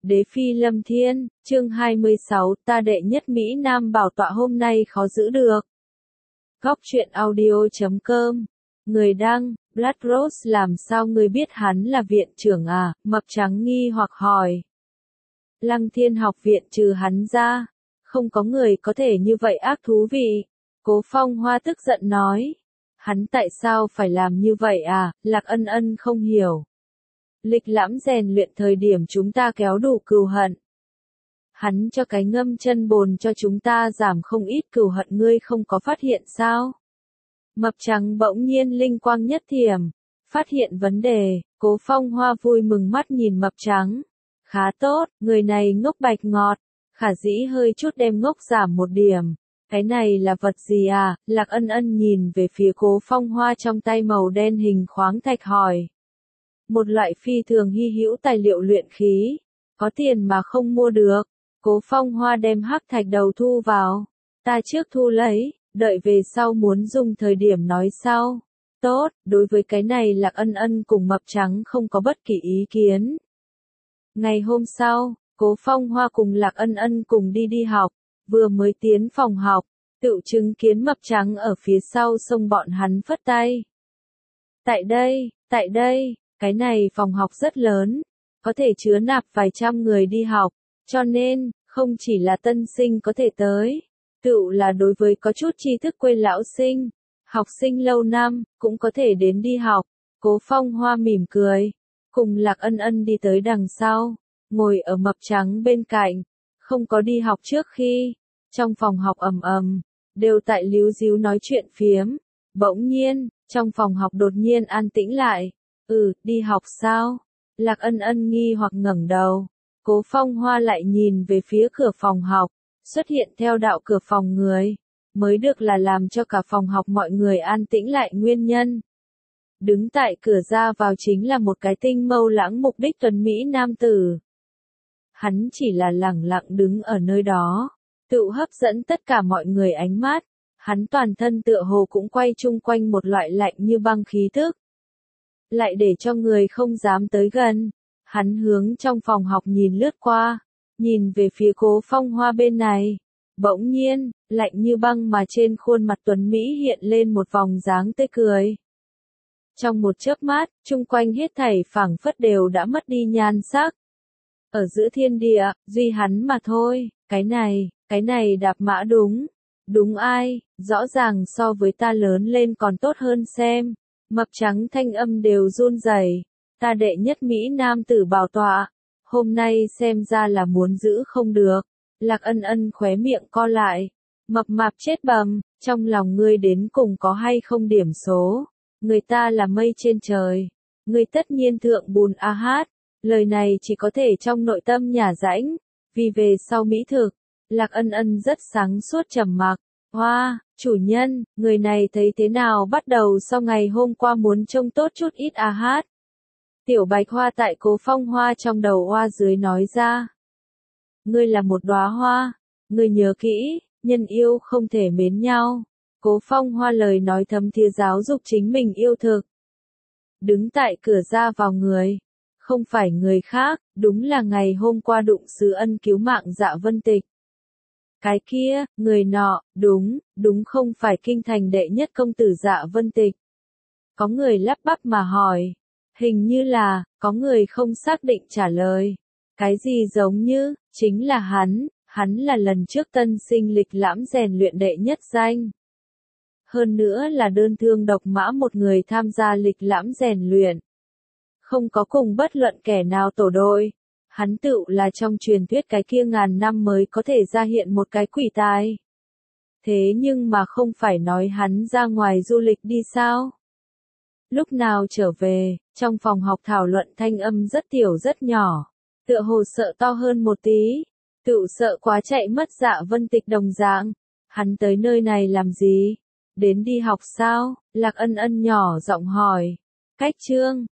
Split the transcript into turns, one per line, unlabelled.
Đế phi lâm thiên, chương 26, ta đệ nhất Mỹ Nam bảo tọa hôm nay khó giữ được. Góc truyện audio.com. Người đăng, Blood Rose làm sao ngươi biết hắn là viện trưởng à, mập trắng nghi hoặc hỏi. Lăng Thiên học viện trừ hắn ra, không có người có thể như vậy ác thú vị. Cố Phong Hoa tức giận nói. Hắn tại sao phải làm như vậy à, Lạc Ân Ân không hiểu. Lịch lãm rèn luyện thời điểm chúng ta kéo đủ cừu hận. Hắn cho cái ngâm chân bồn cho chúng ta giảm không ít cừu hận, ngươi không có phát hiện sao? Mập trắng bỗng nhiên linh quang nhất thiểm, phát hiện vấn đề, Cố Phong Hoa vui mừng mắt nhìn mập trắng. Khá tốt, người này ngốc bạch ngọt, khả dĩ hơi chút đem ngốc giảm một điểm. Cái này là vật gì à? Lạc Ân Ân nhìn về phía Cố Phong Hoa trong tay màu đen hình khoáng thạch hỏi. Một loại phi thường hy hữu tài liệu luyện khí, có tiền mà không mua được. Cố Phong Hoa đem hắc thạch đầu thu vào. Ta trước thu lấy, đợi về sau muốn dùng thời điểm nói sau. Tốt, đối với cái này Lạc Ân Ân cùng mập trắng không có bất kỳ ý kiến. Ngày hôm sau, Cố Phong Hoa cùng Lạc Ân Ân cùng đi học, vừa mới tiến phòng học, tự chứng kiến mập trắng ở phía sau xông bọn hắn phất tay. Tại đây. Cái này phòng học rất lớn, có thể chứa nạp vài trăm người đi học, cho nên, không chỉ là tân sinh có thể tới, tựu là đối với có chút tri thức quê lão sinh, học sinh lâu năm, cũng có thể đến đi học. Cố Phong Hoa mỉm cười, cùng Lạc Ân Ân đi tới đằng sau, ngồi ở mập trắng bên cạnh, không có đi học trước khi, trong phòng học ầm ầm, đều tại líu díu nói chuyện phiếm, bỗng nhiên, trong phòng học đột nhiên an tĩnh lại. Đi học sao? Lạc Ân Ân nghi hoặc ngẩng đầu. Cố Phong Hoa lại nhìn về phía cửa phòng học, xuất hiện theo đạo cửa phòng người, mới được là làm cho cả phòng học mọi người an tĩnh lại nguyên nhân. Đứng tại cửa ra vào chính là một cái tinh mâu lãng mục đích tuấn Mỹ nam tử. Hắn chỉ là lẳng lặng đứng ở nơi đó, tự hấp dẫn tất cả mọi người ánh mắt. Hắn toàn thân tựa hồ cũng quay chung quanh một loại lạnh như băng khí thức, lại để cho người không dám tới gần. Hắn hướng trong phòng học nhìn lướt qua, nhìn về phía Cố Phong Hoa bên này. Bỗng nhiên, lạnh như băng mà trên khuôn mặt tuấn Mỹ hiện lên một vòng dáng tươi cười. Trong một chớp mắt, chung quanh hết thảy phảng phất đều đã mất đi nhan sắc. Ở giữa thiên địa, duy hắn mà thôi, cái này đạp mã đúng ai, rõ ràng so với ta lớn lên còn tốt hơn xem. Mập trắng thanh âm đều run rẩy. Ta đệ nhất Mỹ Nam tử bảo tọa, hôm nay xem ra là muốn giữ không được. Lạc Ân Ân khóe miệng co lại. Mập mạp chết bầm, trong lòng ngươi đến cùng có hay không điểm số. Người ta là mây trên trời, ngươi tất nhiên thượng bùn a hát. Lời này chỉ có thể trong nội tâm nhả rãnh, vì về sau mỹ thực. Lạc Ân Ân rất sáng suốt trầm mặc. Hoa, chủ nhân, người này thấy thế nào bắt đầu sau ngày hôm qua muốn trông tốt chút ít a hát. Tiểu Bạch Hoa tại Cố Phong Hoa trong đầu hoa dưới nói ra. Ngươi là một đóa hoa, ngươi nhớ kỹ, nhân yêu không thể mến nhau. Cố Phong Hoa lời nói thấm thía giáo dục chính mình yêu thực. Đứng tại cửa ra vào người, không phải người khác, đúng là ngày hôm qua đụng sứ ân cứu mạng Dạ Vân Tịch. Cái kia, người nọ, đúng không phải kinh thành đệ nhất công tử Dạ Vân Tịch. Có người lắp bắp mà hỏi. Hình như là, có người không xác định trả lời. Cái gì giống như, chính là hắn là lần trước tân sinh lịch lãm rèn luyện đệ nhất danh. Hơn nữa là đơn thương độc mã một người tham gia lịch lãm rèn luyện. Không có cùng bất luận kẻ nào tổ đội. Hắn tựu là trong truyền thuyết cái kia ngàn năm mới có thể ra hiện một cái quỷ tài. Thế nhưng mà không phải nói hắn ra ngoài du lịch đi sao? Lúc nào trở về, trong phòng học thảo luận thanh âm rất tiểu rất nhỏ, tựa hồ sợ to hơn một tí, tựu sợ quá chạy mất Dạ Vân Tịch đồng dạng. Hắn tới nơi này làm gì? Đến đi học sao? Lạc Ân Ân nhỏ giọng hỏi. Cách chương